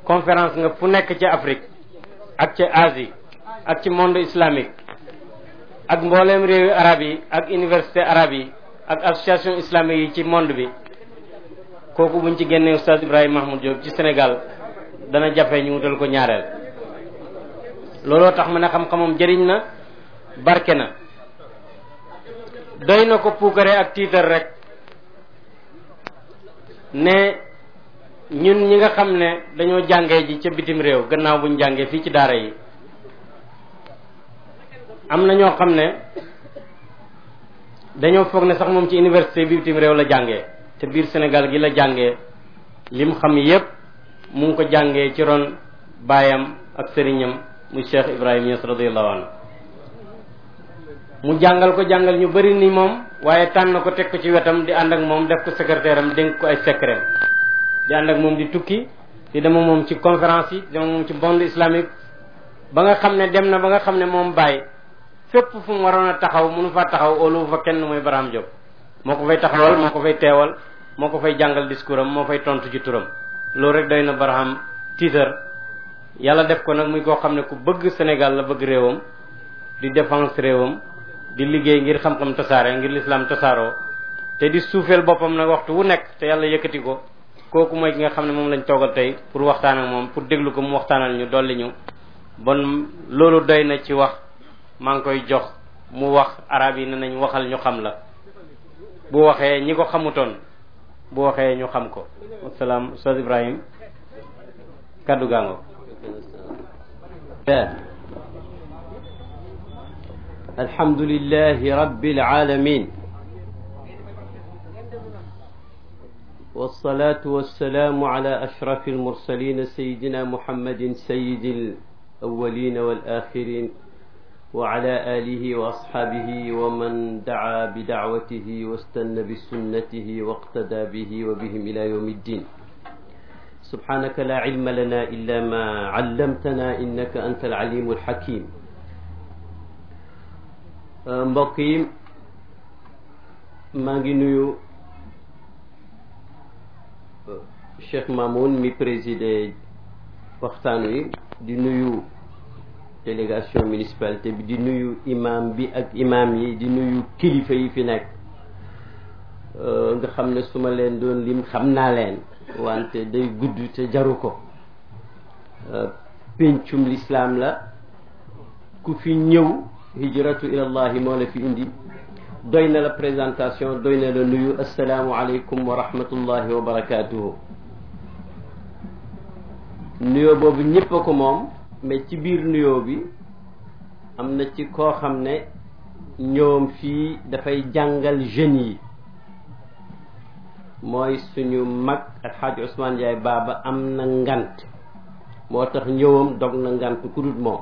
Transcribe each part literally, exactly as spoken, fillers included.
conférence nga fu nekk ci Afrique ak ci Asie ak ci monde islamique ak mbooleem réewi arab yi ak université arabe yi ak association islamique yi ci monde bi kooku buñ ci génnee Oustaz Ibrahima Mahmoud Diop ci Sénégal dana jafe ñu wutal ko ñaareel looloo tax ma ne xam-xamam jëriñ na barke na doy na ko puukare ak tiitar rek ne ñun ñi nga xam ne dañoo jàngee ji ca bitim réew gannaaw buñ jàngee fii ci daara yi am na ñoo xam ne dañoo foog ne sax moom ci université bi bitim réew la jàngee te biir Sénégal gi la jàngee lim xam yépp mu ngi ko jàngee ci ron baayam ak sëriñam muy Cheikh Ibrahima Niass radiyallahu anhu mu jàngal ko jàngal ñu bari ni moom waaye tànn ko teg ko ci wetam di ànd ak moom def ko secrétaire am dénk ko ay secret di ànd ak moom di tukki di dema moom ci conférence yi di dema moom ci monde islamique ba nga xam ne dem na ba nga xam ne moom Baye fépp fu mu waroon a taxaw mënu fa taxaw óolu fa kenn mooy Barham Diop moo ko fay taxawal moo ko fay teewal moo ko fay jàngal discours am moo fay tontu ci turam loolu rek doy na Barham tiitar yàlla def ko nag muy koo xam ne ku bëgg Sénégal la bëgg réewam di défense réewam di liggéey ngir xam-xam tasaare ngir l'islam tasaaroo te di suufeel boppam nag waxtu wu nekk te yàlla yëkkati ko kooku mooy ki nga xam ne moom lañ toogal tey pour waxtaan ak moom pour déglu ko mu waxtaanal ñu dolli ñu bon loolu doy na ci wax maa ngi koy jox mu wax arab yi ne nañ waxal ñu xam la bu waxee ñi ko xamutoon bu waxee ñu xam ko wasalaam Oustaz Ibrahim kaddu gaango alhamdulillahi rabbil alamin والصلاة والسلام على أشرف المرسلين سيدنا محمد سيد الأولين والآخرين وعلى آله وأصحابه ومن دعا بدعوته واستنى بسنته واقتدى به وبهم إلى يوم الدين سبحانك لا علم لنا إلا ما علمتنا إنك أنت العليم الحكيم mbokk maa ngi nuyu Cheikh Mamoun mi présidé waxtaan wi di nuyu délégation municipalité bi di nuyu imam bi ak imam yi di nuyu kilifa yi fi nekk nga xam ne su ma leen doon lim xam naa leen wante day gudd te jaru ko pencum l'islam la ku fi ñëw hijratu ilallahi moo la fi indi doy na la présentation doy na la nuyu assalaamu aleykum wa rahmatullahi wa barakatuhu nuyoo boobu ñëpp a ko moom mais ci biir nuyoo bi am na ci koo xam ne ñoom fii dafay jàngal jeunes yi mooy suñu mag ak xaaj Ousmane Ndiaye Baba am na ngant moo tax ñëwam dog na ngant ku dul moom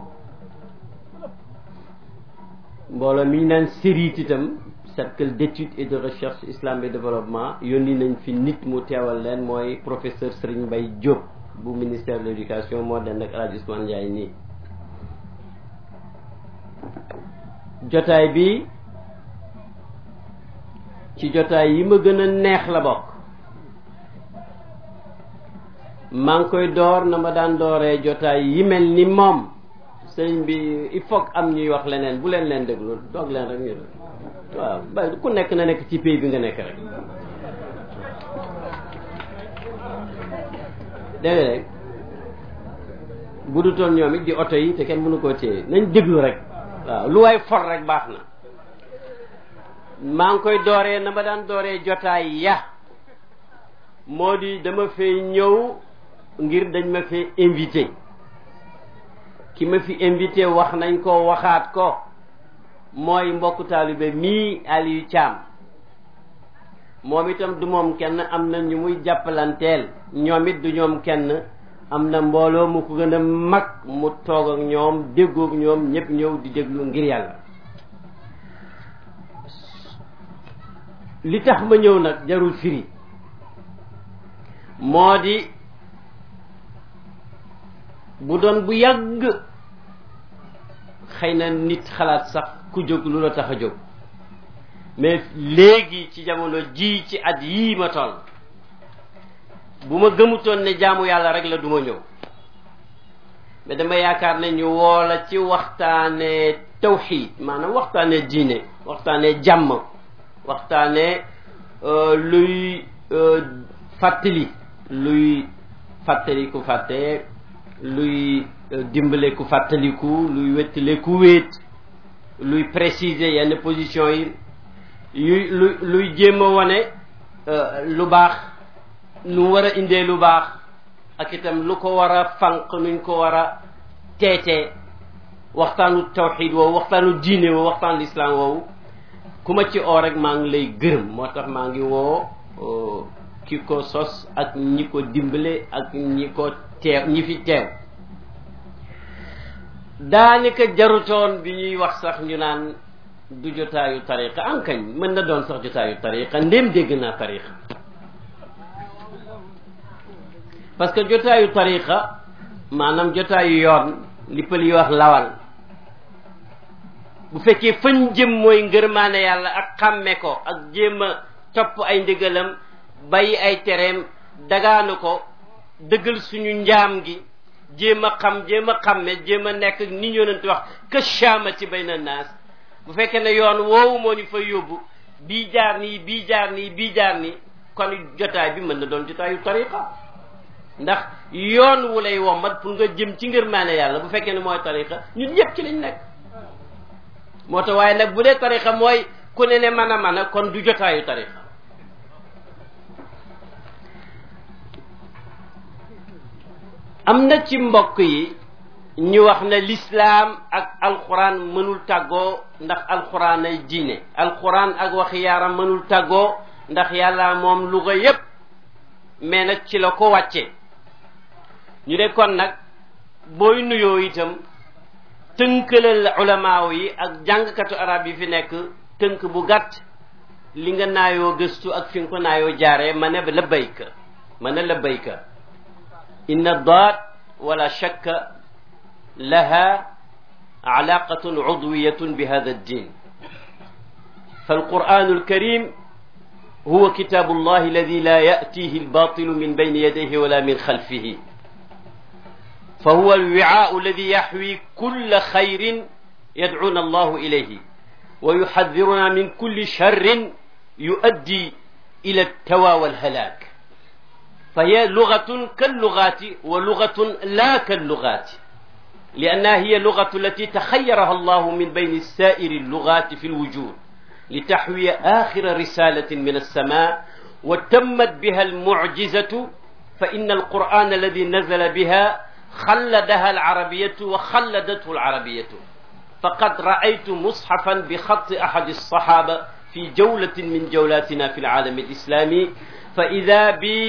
mbooloo mi ñu naan sérit itam cercle d'études et de recherche islam et développement yónni nañ fi nit mu teewal leen mooy professeur Serigne Mbaye Diop bu ministère de l'éducation moo den ak El Hadj Ousmane Ndiaye nii jotaay bi ci jotaay yi ma gën a neex la bokk maa ngi koy door na ma daan dooree jotaay yi mel ni moom sëriñ bi il faut am ñuy wax leneen bu leen leen déglu doog leen rek ñu waaw ba ku nekk na nekk ci pays bi nga nekk rek dégg nga rek bu du toon ñoom it di oto yi te kenn mënu koo téye nañ déglu rek waaw lu waay for rek baax na maa ngi koy dooree na ma daan dooree jotaay ya moo di dama fay ñëw ngir dañ ma fay invité ki ma fi invité wax nañ ko waxaat ko mooy mbokku taalibe mii Aliou Thiam moom itam du moom kenn am na ñu muy jàppalanteel ñoom it du ñoom kenn am na mbooloo mu ko gën a mag mu toog ak ñoom déggoog ñoom ñëpp ñëw di déglu ngir yàlla li tax ma ñëw nag jarul firi moo di bu doon bu yàgg xëy na nit xalaat sax ku jóg lu la tax a jóg mais léegi ci jamono ji ci at yii ma toll bu ma gëmutoon ne jaamu yàlla rek la du ma ñëw mais dama yaakaar ne ñu woola ci waxtaane tawxiid maanaam waxtaane diine waxtaane jàmm waxtaane luy fàttali luy fàttali ku fàtte luy dimbale ku fàttaliku luy wettale ku wéet luy préciser yenn position yi yuy luy luy jéem a wane lu baax nu war a indee lu baax ak itam lu ko war a fànq nuñ ko war a teetee waxtaanu tawxid woowu waxtaanu diine woowu waxtaanu lislaam woowu ku ma ci oo rek maa ngi lay gërëm moo tax maa ngi woo ki ko sos ak ñi ko dimbale ak ñi ko teew ñi fi teew daanaka jarutoon bi ñuy wax sax ñu naan du jotaayu tariqa ankañ mën na doon sax jotaayu tariqa ndéem dégg naa tariqa parce que jotaayu tariqa maanaam jotaayu yoon li pël yi wax lawal bu fekkee fañ jëm mooy ngërmaane yàlla ak xàmme ko ak jéem a topp ay ndigalam bàyyi ay tereem dagaanu ko dëggal suñu njaam gi jéem a xam jéem a xàmme jéem a nekk ni ñu yonent wax ka shaamati bayna naas bu fekkee ne yoon woowu moo ñu fa yóbbu bii jaar nii bii jaar nii bii jaar nii kon jotaay bi mën na doon jotaayu tariqa ndax yoon wu lay wommat pour nga jëm ci ngërmaane yàlla bu fekkee ne mooy tariqa ñun ñëpp ci lañ nekk moo tax waaye nag bu dee tariqa mooy ku ne ne mën a mën a kon du jotaayu tariqa am na ci mbokk yi ñu wax ne lislaam ak alquran mënul tàggoo ndax alquran ay diine alquran ak waxi yaaram mënul tàggoo ndax yàlla moom lu ga yépp mais nag ci la ko wàcce ñu ne kon nag booy nuyoo itam tënkalal ulamaaw yi ak jàngkatu arab yi fi nekk tënk bu gàtt li nga naayoo gëstu ak fi nga ko naayoo jaaree ma ne labbayka ma ne labbayka inna daat wala shakka laha alaqatun udwiyatun bi hada ddin فالقرآن الكريم هو كتاب الله الذي لا يأتيه الباطل من بين يديه ولا من خلفه فهو الوعاء الذي يحوي كل خير يدعونا الله إليه ويحذرنا من كل شر يؤدي إلى التوى والهلاك فهي لغة كاللغات ولغة لا كاللغات لأنها هي اللغة التي تخيرها الله من بين سائر اللغات في الوجود لتحوي آخر رسالة من السماء وتمت بها المعجزة فإن القرآن الذي نزل بها خلدها العربية وخلدته العربية فقد رأيت مصحفا بخط أحد الصحابة في جولة من جولاتنا في العالم الإسلامي فإذا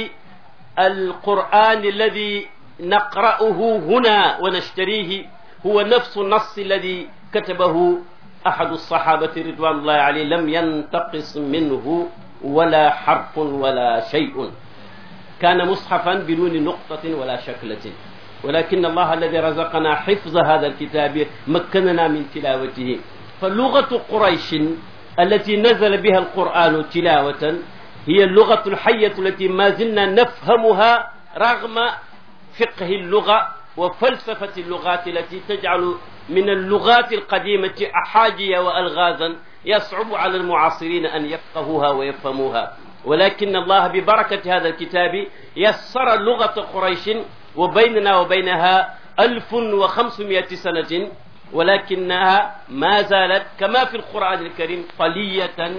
بالقرآن الذي نقرأه هنا ونشتريه هو نفس النص الذي كتبه أحد الصحابة رضوان الله عليه لم ينتقص منه ولا حرف ولا شيء كان مصحفا بدون نقطة ولا شكلة ولكن الله الذي رزقنا حفظ هذا الكتاب مكننا من تلاوته فلغة قريش التي نزل بها القرآن تلاوة هي اللغة الحية التي ما زلنا نفهمها رغم فقه اللغة وفلسفة اللغات التي تجعل من اللغات القديمة أحاجية وألغازا يصعب على المعاصرين أن يفقهوها ويفهموها ولكن الله ببركة هذا الكتاب يسر لغة قريش وبيننا وبينها ألف وخمسمائة سنة ولكنها ما زالت كما في القرآن الكريم طلية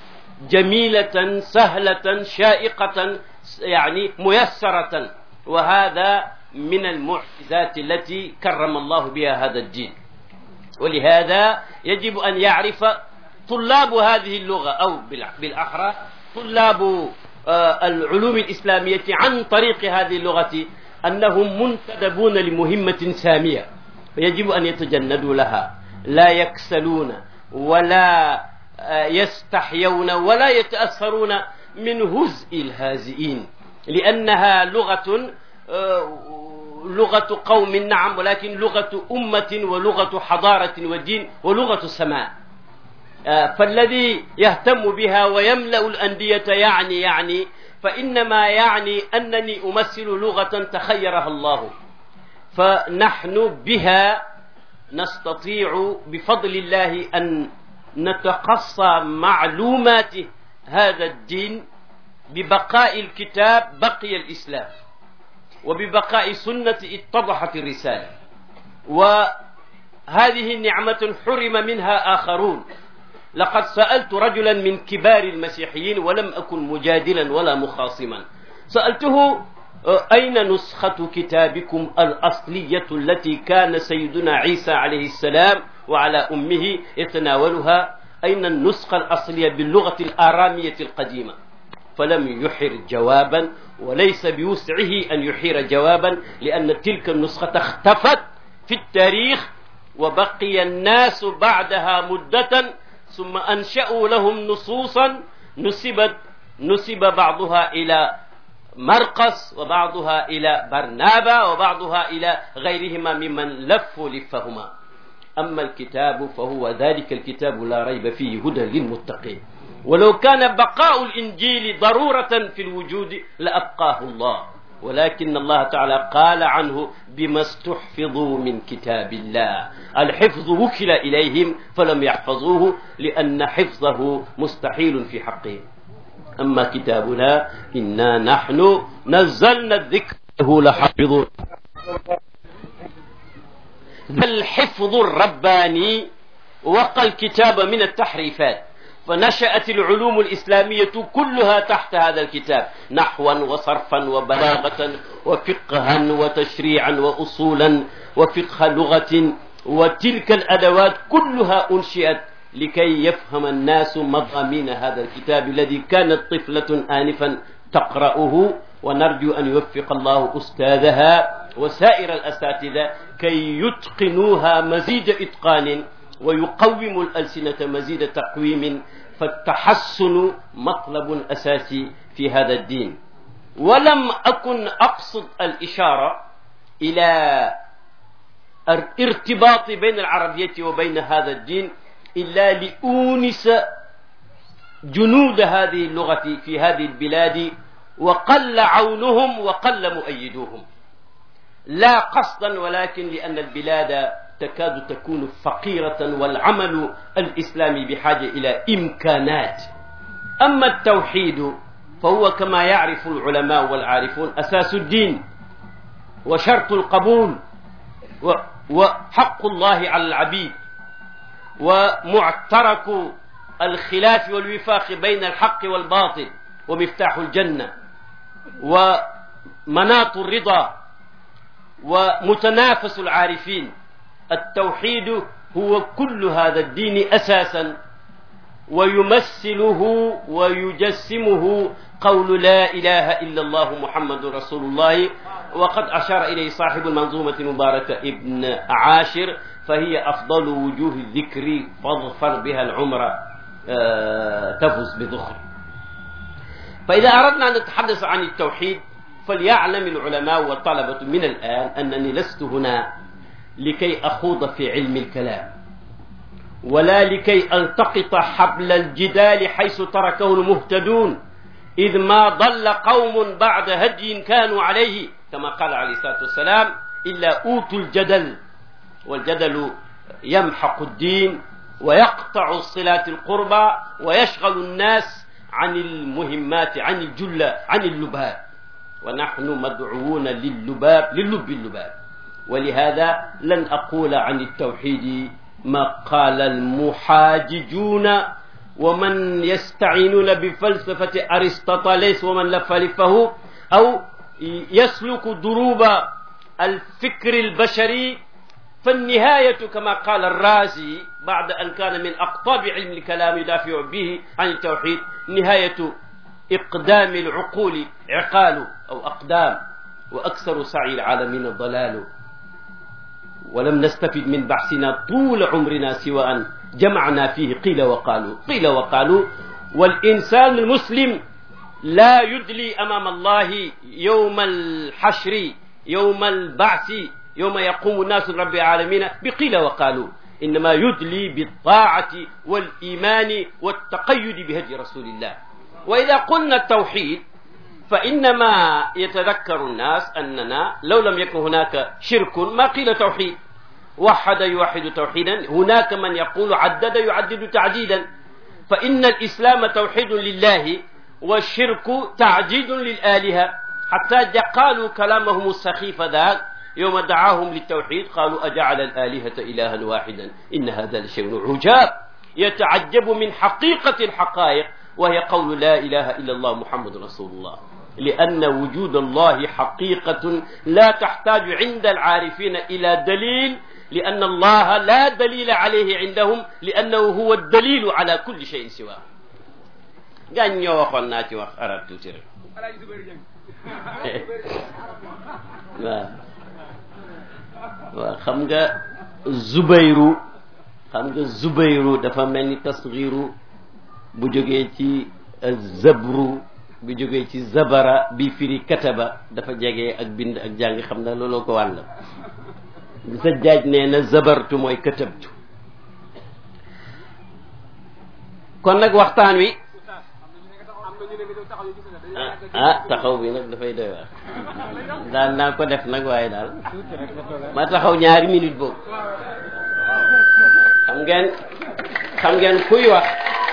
جميلة سهلة شائقة يعني ميسرة وهذا من المعجزات التي كرم الله بها هذا الدين ولهذا يجب أن يعرف طلاب هذه اللغة أو بالأحرى طلاب العلوم الإسلامية عن طريق هذه اللغة أنهم منتدبون لمهمة سامية فيجب أن يتجندوا لها لا يكسلون ولا يستحيون ولا يتأثرون من هزء الهازئين لأنها لغة لغة قوم نعم ولكن لغة أمة ولغة حضارة ودين ولغة سماء فالذي يهتم بها ويملأ الأندية يعني يعني فإنما يعني أنني أمثل لغة تخيرها الله فنحن بها نستطيع بفضل الله أن نتقصى معلومات هذا الدين. ببقاء الكتاب بقي الإسلام، وببقاء سنة اتضحت الرسالة، وهذه نعمة حرم منها آخرون. لقد سألت رجلا من كبار المسيحيين ولم أكن مجادلا ولا مخاصما، سألته أين نسخة كتابكم الأصلية التي كان سيدنا عيسى عليه السلام وعلى أمه يتناولها؟ أين النسخة الأصلية باللغة الآرامية القديمة؟ فلم يحر جوابا، وليس بوسعه أن يحير جوابا، لأن تلك النسخة اختفت في التاريخ، وبقي الناس بعدها مدة ثم أنشأوا لهم نصوصا نسبت نسب بعضها إلى مرقس وبعضها إلى برنابا وبعضها إلى غيرهما ممن لفوا لفهما. أما الكتاب فهو ذلك الكتاب لا ريب فيه هدى للمتقين. ولو كان بقاء الإنجيل ضرورة في الوجود لأبقاه الله، ولكن الله تعالى قال عنه بما استحفظوا من كتاب الله. الحفظ وكل إليهم فلم يحفظوه لأن حفظه مستحيل في حقهم. أما كتابنا إنا نحن نزلنا الذكر له لحافظون. الحفظ الرباني وقى الكتاب من التحريفات، فنشأت العلوم الإسلامية كلها تحت هذا الكتاب، نحوا وصرفا وبلاغة وفقها وتشريعا وأصولا وفقه لغة، وتلك الأدوات كلها أنشئت لكي يفهم الناس مضامين هذا الكتاب الذي كانت طفلة آنفا تقرأه. ونرجو أن يوفق الله أستاذها وسائر الأساتذة كي يتقنوها مزيد إتقان، ويقوم الألسنة مزيد تقويم، فالتحسن مطلب أساسي في هذا الدين. ولم أكن أقصد الإشارة إلى ارتباط بين العربية وبين هذا الدين إلا لأونس جنود هذه اللغة في هذه البلاد، وقل عونهم وقل مؤيدوهم، لا قصدا ولكن لأن البلاد تكاد تكون فقيرة، والعمل الإسلامي بحاجة إلى إمكانات. أما التوحيد فهو كما يعرف العلماء والعارفون أساس الدين وشرط القبول وحق الله على العبيد، ومعترك الخلاف والوفاق بين الحق والباطل، ومفتاح الجنة، ومناط الرضا، ومتنافس العارفين. التوحيد هو كل هذا الدين أساسا، ويمثله ويجسمه قول لا إله إلا الله محمد رسول الله. وقد أشار إليه صاحب المنظومة المباركة ابن عاشر، فهي أفضل وجوه الذكر فاظفر بها العمر تفز بذخر. فإذا أردنا أن نتحدث عن التوحيد فليعلم العلماء والطلبة من الآن أنني لست هنا لكي أخوض في علم الكلام، ولا لكي ألتقط حبل الجدال حيث تركه المهتدون، إذ ما ضل قوم بعد هدي كانوا عليه كما قال عليه الصلاة والسلام إلا أوتوا الجدل. والجدل يمحق الدين ويقطع الصلات القربى ويشغل الناس عن المهمات، عن الجلة، عن اللباب، ونحن مدعوون لللباب، للب اللباب. ولهذا لن أقول عن التوحيد ما قال المحاججون ومن يستعينون بفلسفة أرسطاطاليس ومن لف لفه، أو يسلك دروب الفكر البشري. فالنهاية كما قال الرازي بعد أن كان من أقطاب علم الكلام يدافع به عن التوحيد، نهاية إقدام العقول عقال أو أقدام، وأكثر سعي العالمين الضلال. ولم نستفد من بحثنا طول عمرنا سوى أن جمعنا فيه قيل وقالوا قيل وقالوا. والإنسان المسلم لا يدلي أمام الله يوم الحشر، يوم البعث، يوم يقوم الناس لرب العالمين بقيل وقالوا، إنما يدلي بالطاعة والإيمان والتقيد بهدي رسول الله. وإذا قلنا التوحيد فإنما يتذكر الناس أننا لو لم يكن هناك شرك ما قيل توحيد. وحد يوحد توحيدا، هناك من يقول عدد يعدد تعديدا. فإن الإسلام توحيد لله والشرك تعديد للآلهة. حتى قالوا كلامهم السخيف ذاك يوم دعاهم للتوحيد قالوا أجعل الآلهة إلها واحدا إن هذا لشيء عجاب يتعجب من حقيقة الحقائق وهي قول لا إله إلا الله محمد رسول الله. لأن وجود الله حقيقة لا تحتاج عند العارفين إلى دليل، لأن الله لا دليل عليه عندهم لأنه هو الدليل على كل شيء سواه. gaañ ñoo waxoon naa ci wax arab tuuti rek waaw waaw xam nga Zubayru xam nga Zubayru dafa mel ni tasgiru bu jógee ci zabru bu jógee ci zabara bi firi kataba dafa jege ak bind ak jàng xam na looloo ko wàll Zajjaaj nee na zabartu mooy katabtu. kon nag waxtaan wi ah taxaw bi nag dafay doy waar daan naa ko def nag waaye daal ma taxaw ñaari minute boobu. xam ngeen xam ngeen kuy wax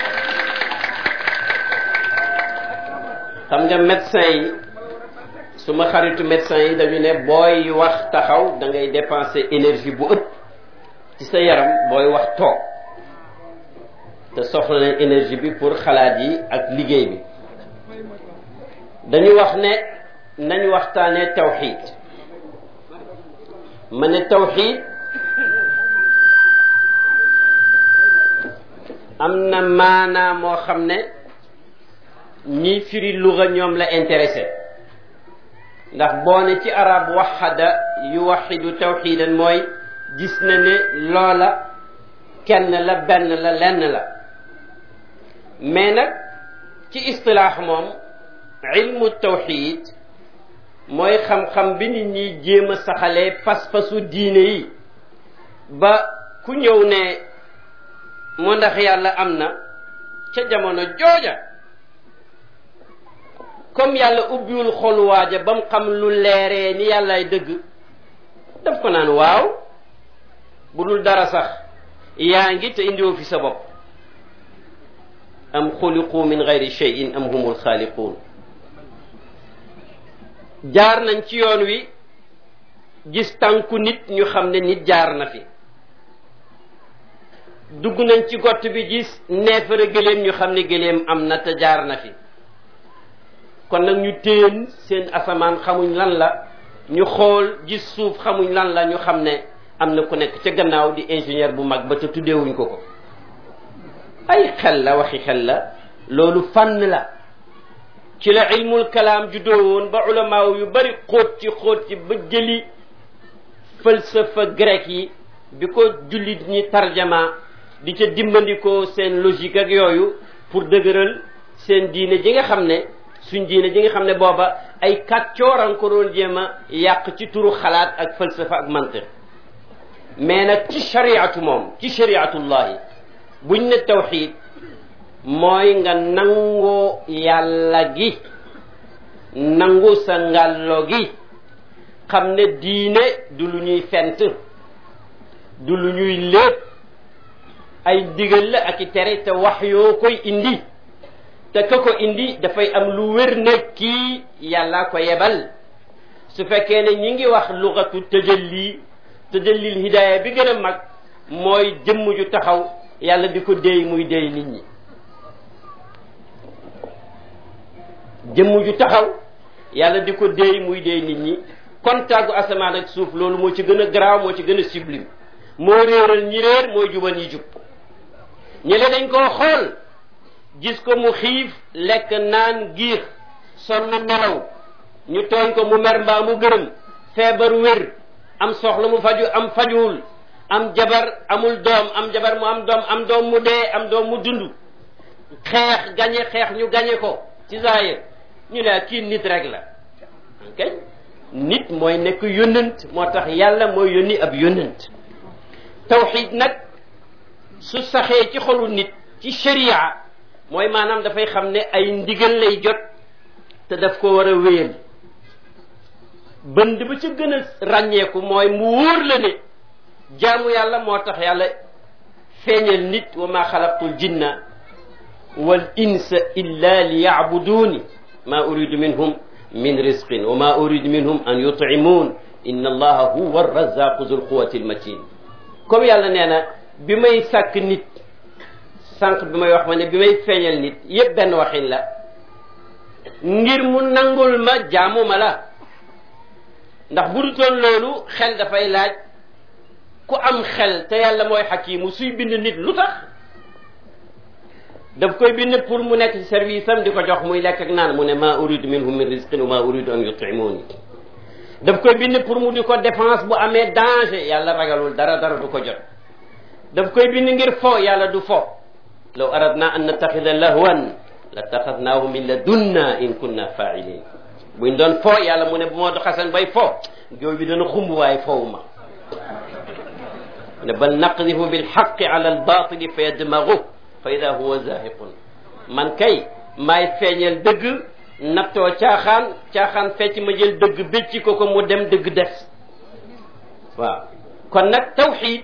xam nga médecin yi suma xaritu médecin yi dañu ne booy wax taxaw da ngay dépenser énergie bu ëpp ci sa yaram booy wax toog te soxla leen énergie bi pour xalaat yi ak liggéey bi. dañu wax ne nañu waxtaanee tawxiid. ma ne tawxiid am na maanaa moo xam ne ñiy firi luga ñoom la intéressé ndax boo ne ci arab waxada yuwaxidu tawxiidan mooy gis na ne loola kenn la benn la lenn la. mais nag ci istilaax moom ilmu tawxiid mooy xam-xam bi nit ñi jéem a saxalee pas-pasu diine yi ba ku ñëw ne moo ndax yàlla am na ca jamono jooja comme yàlla ubbiwul xolu waaja ba mu xam lu leeree ni yàllaay dëgg daf ko naan waaw bu dul dara sax yaa ngi te indiwoo fi sa bopp. am xuliqu min gayri cheyin am humul xaaliquun. jaar nañ ci yoon wi gis tànku nit ñu xam ne nit jaar na fi. dugg nañ ci gott bi gis neefere gëléem ñu xam ne gëléem am na te jaar na fi. kon nag ñu téen seen asamaan xamuñ lan la ñu xool gis suuf xamuñ lan la ñu xam ne am na ku nekk ca gannaaw di ingénieur bu mag ba te tuddeewuñ ko ko. ay xel la waxi xel la loolu fànn la ci la ilmul kalaam juddoo woon ba ulamaaw yu bari xóot ci xóot ci ba jëli falsafa grec yi bi ko jullit ñi tarjama di ca dimbandikoo seen logique ak yooyu pour dëgëral seen diine ji nga xam ne suñ diine ji nga xam ne booba ay kàccooran ko doon jéem a yàq ci turu xalaat ak falsafa ak mantiq. mais nag ci shariatu moom ci shariatullahi buñ ne tawxiid mooy nga nangoo yàlla gi nangu sa ngàllo gi xam ne diine du lu ñuy fent du lu ñuy lépp ay digal la ak i tere te wax yoo koy indi te ka ko indi dafay am lu wér ne kii yàlla ko yebal. su fekkee ne ñi ngi wax lugatu tajalli tajallil hidaaya bi gën a mag mooy jëmm ju taxaw yàlla di ko déy muy déy nit ñi. jëmm ju taxaw yàlla di ko déy muy déy nit ñi kon tàggu asamaan ak suuf loolu moo ci gën a garaaw moo ci gën a sublime moo réeral ñi réer mooy jubal ñi jub. ñi le dañ koo xool gis ko mu xiif lekk naan giix sonn nelaw ñu tooñ ko mu mer mbaa mu gërëm feebar wér am soxla mu faju am fajuwul am jabar amul doom am jabar mu am doom am doom mu dee am doom mu dund xeex gañe xeex ñu gañe ko ci zaahir ñu ne kii nit rek la ok nit mooy nekk yónnent moo tax yàlla mooy yónni ab yónnent. tawxiid nag su saxee ci xolu nit ci sharia mooy maanaam dafay xam ne ay ndigal lay jot te daf ko war a wéyal bënd ba ca gën a ràññeeku mooy mu wóor la ne jaamu yàlla moo tax yàlla feeñal nit wa ma xalaqtul jinna wal insa illa li yacbuduuni ma uridu minhum min risqin wa ma uridu minhum an yutcimuun inna allaha huwa arrazaqu zul quwati almatin comme yàlla nee na bi may sàkk nit sànq bi may wax ma ne bi may feeñal nit yépp benn waxin la ngir mu nangul ma jaamu ma la ndax bu dutoon loolu xel dafay laaj ku am xel te yàlla mooy xakimu suy bind nit lu tax daf koy bind pour mu nekk ci service am di ko jox muy lekk ak naan mu ne ma uridu minhum min rizqin wa ma uridu an yut'imuni daf koy bind pour mu di ko défense bu amee danger yàlla ragalul dara dara du ko jot daf koy bind ngir fo yàlla du fo law aradna an nattaxida lahwan lattaxadnaahu min ladunna in kunna fa'ilin buñ doon fo yàlla mu ne bu moo du xasan bay fo jooy bi dana xumb waaye fowu ma ne bal naqdifu bilxaqi ala albatili fa yadmagu fa ida huwa zahiqun man kay maay feeñal dëgg nattoo caaxaan caaxaan fecc ma jël dëgg bécci ko ko mu dem dëgg des waaw kon nag tawxid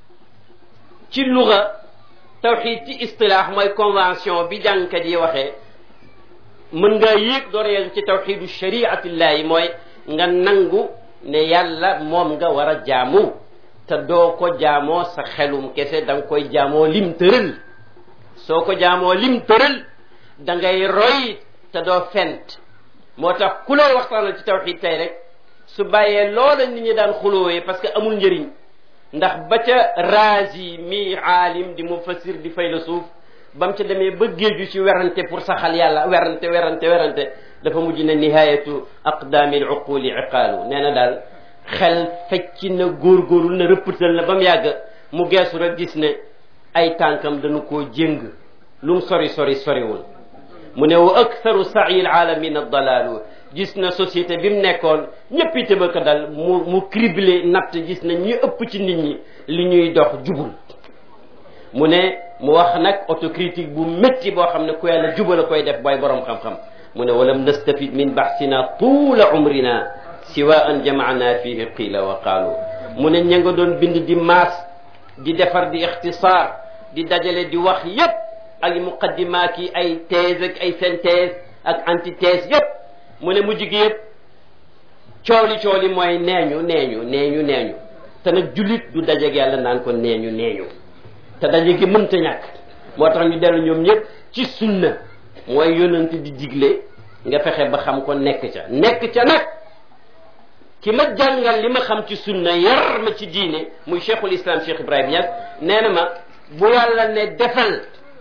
ci luga tawxid ci istilaax mooy convention bi jàngkat yi waxee mën ngaa yéeg door yegg ci tawxidu shariatillahi mooy nga nangu ne yàlla moom nga war a jaamu te doo ko jaamoo sa xelum kese da nga koy jaamoo lim tëral soo ko jaamoo lim tëral da ngay roy te doo fent moo tax ku lay waxtaanal ci tawxid tey rek su bàyyee loola nit ñi daan xulóowee parce que amul njëriñ ndax ba ca Raazi mi aalim di mufassir di faylasuuf ba mu ca demee ba géeju ci werante pour saxal yàlla werante werante werante dafa mujj ne nihayatu aqdaami al uquli iqaalu nee na daal xel fecc na góorgóorlu na rëppatal na ba mu yàgg mu geesu rek gis ne ay tànkam dañu koo jéng lu mu sori sori soriwul mu ne wa aktharu sa'yi al alamin ad-dalaalu gis na société bi mu nekkoon ñëpp itam ko dal mu mu criblé natt gis na ñi ëpp ci nit ñi li ñuy dox jubul mu ne mu wax nag autocritique bu métti boo xam ne ku yàlla jubal a koy def booy borom xam-xam mu ne walam nastafid min baxsina tuula umrina siwa an jamaana fihi qiila wa qaalu mu ne ña nga doon bind di maas di defar di ixtisaar di dajale di wax yépp ak muqaddimaat yi ay thèse ak ay synthèse ak antithèse yépp mu ne mujj gi yépp cooli cooli mooy neeñu neeñu neeñu neeñu te nag jullit du dajeeg yàlla naan ko neeñu neeñu te daje gi mënta ñàkk moo tax ñu dellu ñoom ñëpp ci sunna mooy yonent di digle nga fexe ba xam ko nekk ca nekk ca nag ki ma jàngal li ma xam ci sunna yar ma ci diine muy cheikhul islam cheikh Ibrahim Niass nee na ma bu yàlla ne defal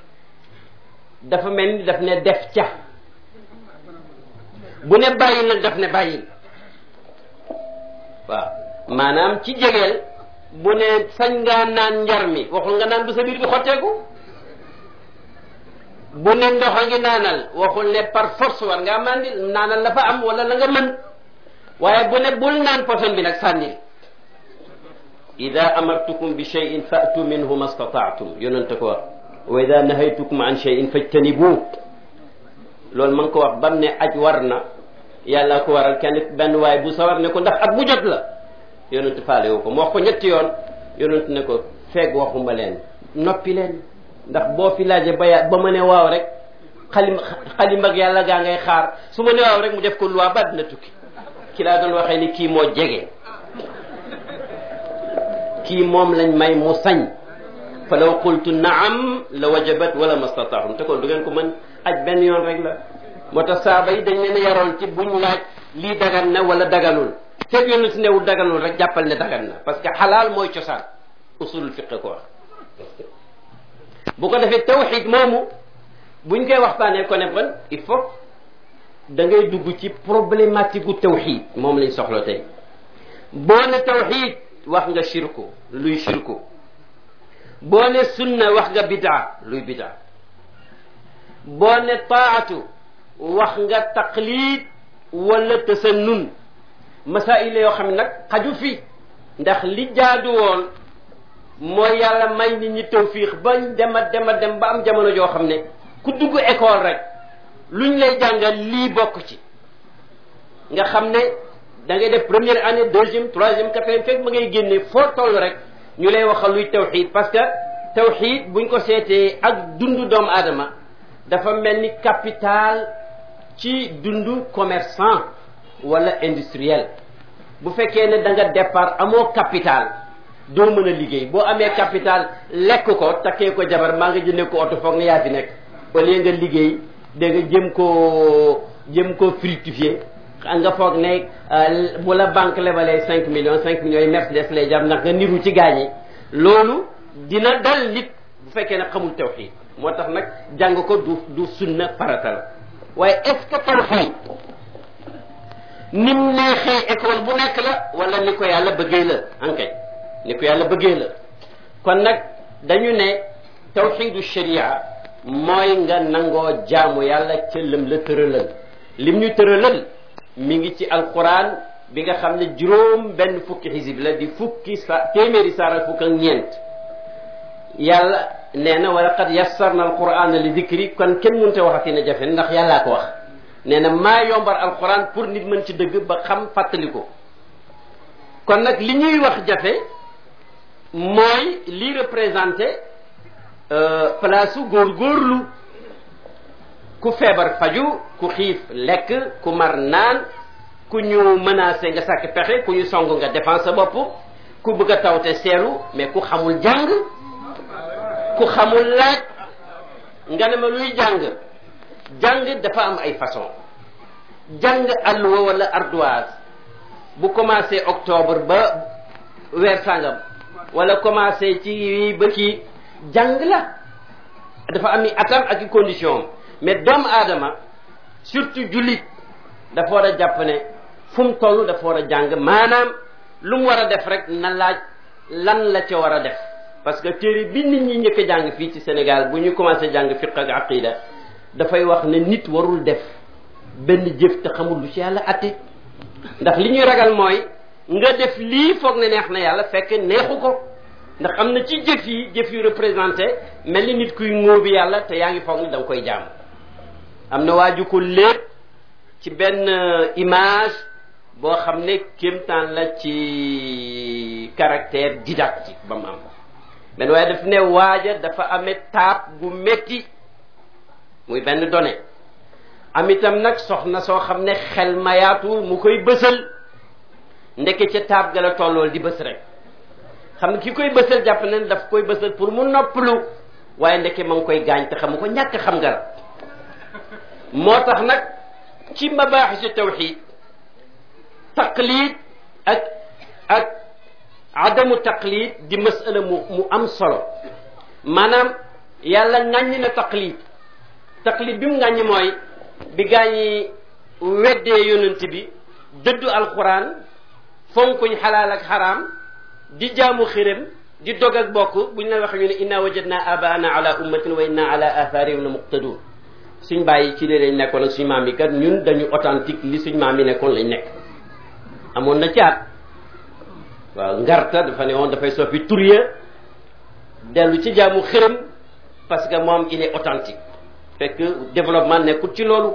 dafa mel ni daf ne def ca bu ne bàyyil nag daf ne bàyyil waaw maanaam ci jegeel bu ne sañ ngaa naan njar mi waxul nga naan bu sa biir bi xotteeku bu ne ndox a ngi naanal waxul ne par force war ngaa mandi naanal la fa am wala la nga mën waaye bu ne bul naan poson bi nag sànnil ida amartukum bi cheyin fa'tu minhu ma stata'tum yonente ko wax wa ida nahaytukum an cheyin fajtanibu loolu ma ngi ko wax bam ne aj war na yàlla ko waral kenn benn waaye bu sawar ne ko ndax at bu jot la yonent faale woo ko mu wax ko ñetti yoon yonent ne ko feeg waxuma leen noppi leen ndax boo fi laajee ba ya ba ma ne waaw rek xalim xalim ak yàlla gaa ngay xaar su ma ne waaw rek mu def ko loi ba dina tukki ki laa doon waxee ni kii moo jege kii moom lañ may mu sañ fa law qultu naam la wajabat wala mastataaxum te kon du ngeen ko mën aj benn yoon rek la moo tax saaba yi dañ leen a yaroon ci buñ laaj lii dagan na wala daganul fekk yoonu si newul daganul rek jàppal ne dagan na parce que xalaal mooy cosaan usulul fiqh ko wax bu ko defee tawxid moomu buñ koy waxtaanee ko ne ban il faut da ngay dugg ci problématique gu tawxid moom lañ soxla tey boo ne tawxid wax nga shirku luy shirku boo ne sunna wax nga bidaa luy bidaa boo ne taatu wax nga taqlid wala tasannun masaila yoo xam ne nag xaju fi ndax li jaadu woon mooy yàlla may nit ñi tawfiix ba dema dema dem ba am jamono joo xam ne ku dugg école rek luñ lay jàngal lii bokk ci nga xam ne da ngay def première année deuxième troisième quatrième fekk ma ngay génne foo toll rek ñu lay waxal luy tawxid parce que tawxid buñ ko seetee ak dundu doomu aadama dafa mel ni capital ci dundu commerçant wala industriel bu fekkee ne da nga départ amoo capital doo mën a liggéey boo amee capital lekk ko takkee ko jabar maa nga jëndee ko oto foog ne yaa fi nekk au lieu nga liggéey da nga jëm koo jëm koo fructifier nga foog ne bu la banque lebalee cinq millions cinq millions yi Mercedes lay jar ndax nga niru ci gaañi loolu dina dal nit bu fekkee ne xamul tawxiid moo tax nag jàng ko du du sunna farata la waaye est-ce que tawxiid nim neexee école bu nekk la wala ni ko yàlla bëggee la ankay ni ko yàlla bëggee la kon nag dañu ne tawxiidu sharia mooy nga nangoo jaamu yàlla ca lëm la tëralal lim ñu tëralal mi ngi ci alquran bi nga xam ne juróom benn fukki xisib la di fukki sa téeméeri saar ak fukk ak ñeent yàlla nee na wa laqad yassarna alqurana li dikri kon kenn mënut a waxati ne jafe ndax yàllaa ko wax nee na maa yombar alquran pour nit mën ci dëgg ba xam fàttali ko kon nag li ñuy wax jafe mooy li représenté place u góorgóorlu ku feebar faju ku xiif lekk ku mar naan ku ñu menacé nga sàkk pexe ku ñu song nga défense sa bopp ku bëgg a tawte seelu mais ku xamul jàng ku xamul laaj nga ne ma luy jàng jàng dafa am ay façon jàng alluwa wala ardoise bu commencé octobre ba weer sàngam wala commencé ci ba kii jàng la dafa am i atam ak i condition mais doomu aadama surtout jullit dafa war a jàpp ne fu mu toll dafa war a jàng maanaam lu mu war a def rek na laaj lan la ca war a def parce que téere bi nit ñi njëkk a jàng fii ci Sénégal bu ñu commencé jàng fiqh ak aqida dafay wax ne nit warul def benn jëf te xamul lu ci yàlla atte ndax li ñuy ragal mooy nga def lii foog ne neex na yàlla fekk neexu ko ndax am na ci jëf yi jëf yu représenté mel ni nit kuy ngóobi yàlla te yaa ngi foog ni da nga koy jaam am na waaju ko lépp ci benn image boo xam ne kéemtaan la ci caractère didactique ba mu am benn waaye daf ne waaja dafa amee taab gu metti muy benn donné am itam nag soxna soo xam ne xel mayaatu mu koy bësal ndeke ca taab ga la tollool di bës rek xam ne ki koy bësal jàpp ne daf koy bësal pour mu noppalu waaye ndeke ma ngi koy gaañ te xamu ko ñàkk xam nga la moo tax nag ci mabaaxisu tawxid taqlid ak ak adamu taqlid di masala mu mu am solo maanaam yàlla ŋàññi na taqlid taqlid bi mu ŋàññi mooy bi gaañi weddee yonent bi dëddu alquran fonkuñ xalaal ak xaraam di jaamu xërëm di dog ak bokk buñ la waxee ñu ne inna wajadna abaana ala ummatin wa inna ala atharihim la muqtadun suñ bàyyi ci lii lañ nekkoon ak suñ maam yi kat ñun dañu authentique li suñ maam yi nekkoon lañ nekk amoon na caat waaw ngarta dafa ne woon dafay soppi tur ya dellu ci jaamu xërëm parce que moom il est authentique fekk développement nekkul ci loolu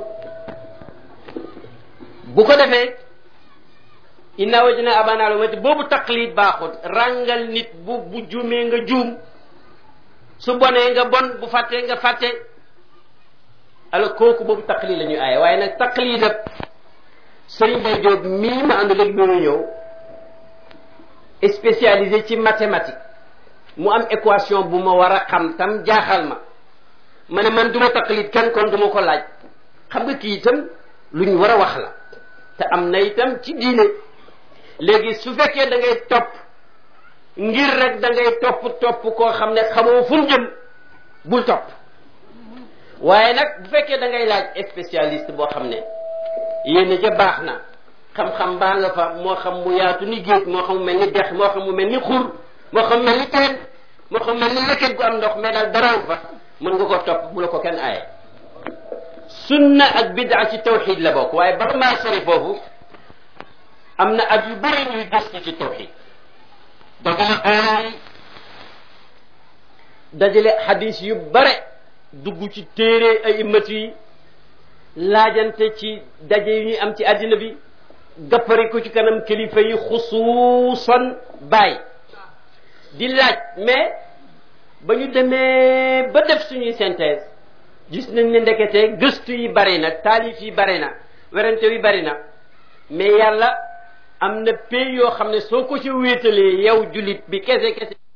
bu ko defee inna wajna abana ala ummati boobu taqlid baaxut ràngal nit bu bu juumee nga juum su bonee nga bon bu fàttee nga fàtte alors kooku boobu taqlid la ñuy aaye waaye nag taqlid ab Serigne Baye Diop mii ma ànd léegi bi ñëw spécialisé ci mathématique mu am équation bu ma war a xam tam jaaxal ma ma ne man du ma taqlid kenn kon du ma ko laaj xam nga kii itam lu ñu war a wax la te am na itam ci diine léegi su fekkee da ngay topp ngir rek da ngay topp topp koo xam ne xamoo fu mu jëm bul topp waaye nag bu fekkee da ngay laaj spécialiste boo xam ne yéen ja baax na xam-xam baa nga fa moo xam mu yaatu ni géej moo xam mu mel ni dex moo xam mu mel ni xur moo xam mel ni teen moo xam mel ni lëkkat gu am ndox mais daal daraw fa mën nga ko topp bu la ko kenn aaye sunna ak bid'a ci tawxid la bokk waaye bala maa sori foofu am na at yu bëri ñuy gëstu ci tawxid dajale ay dajale xadis yu bare dugg ci téere ay immat yi laajante ci daje yu ñuy am ci àddina bi gappari ko ci kanam kilifa yi xusuusan bàyyi di laaj mais ba ñu demee ba def suñuy synthèse gis nañ ne ndekete gëstu yi bari na taalif yi bari na werante yi bari na mais yàlla am na pays yoo xam ne soo ko ci wéetalee yow jullit bi kese kese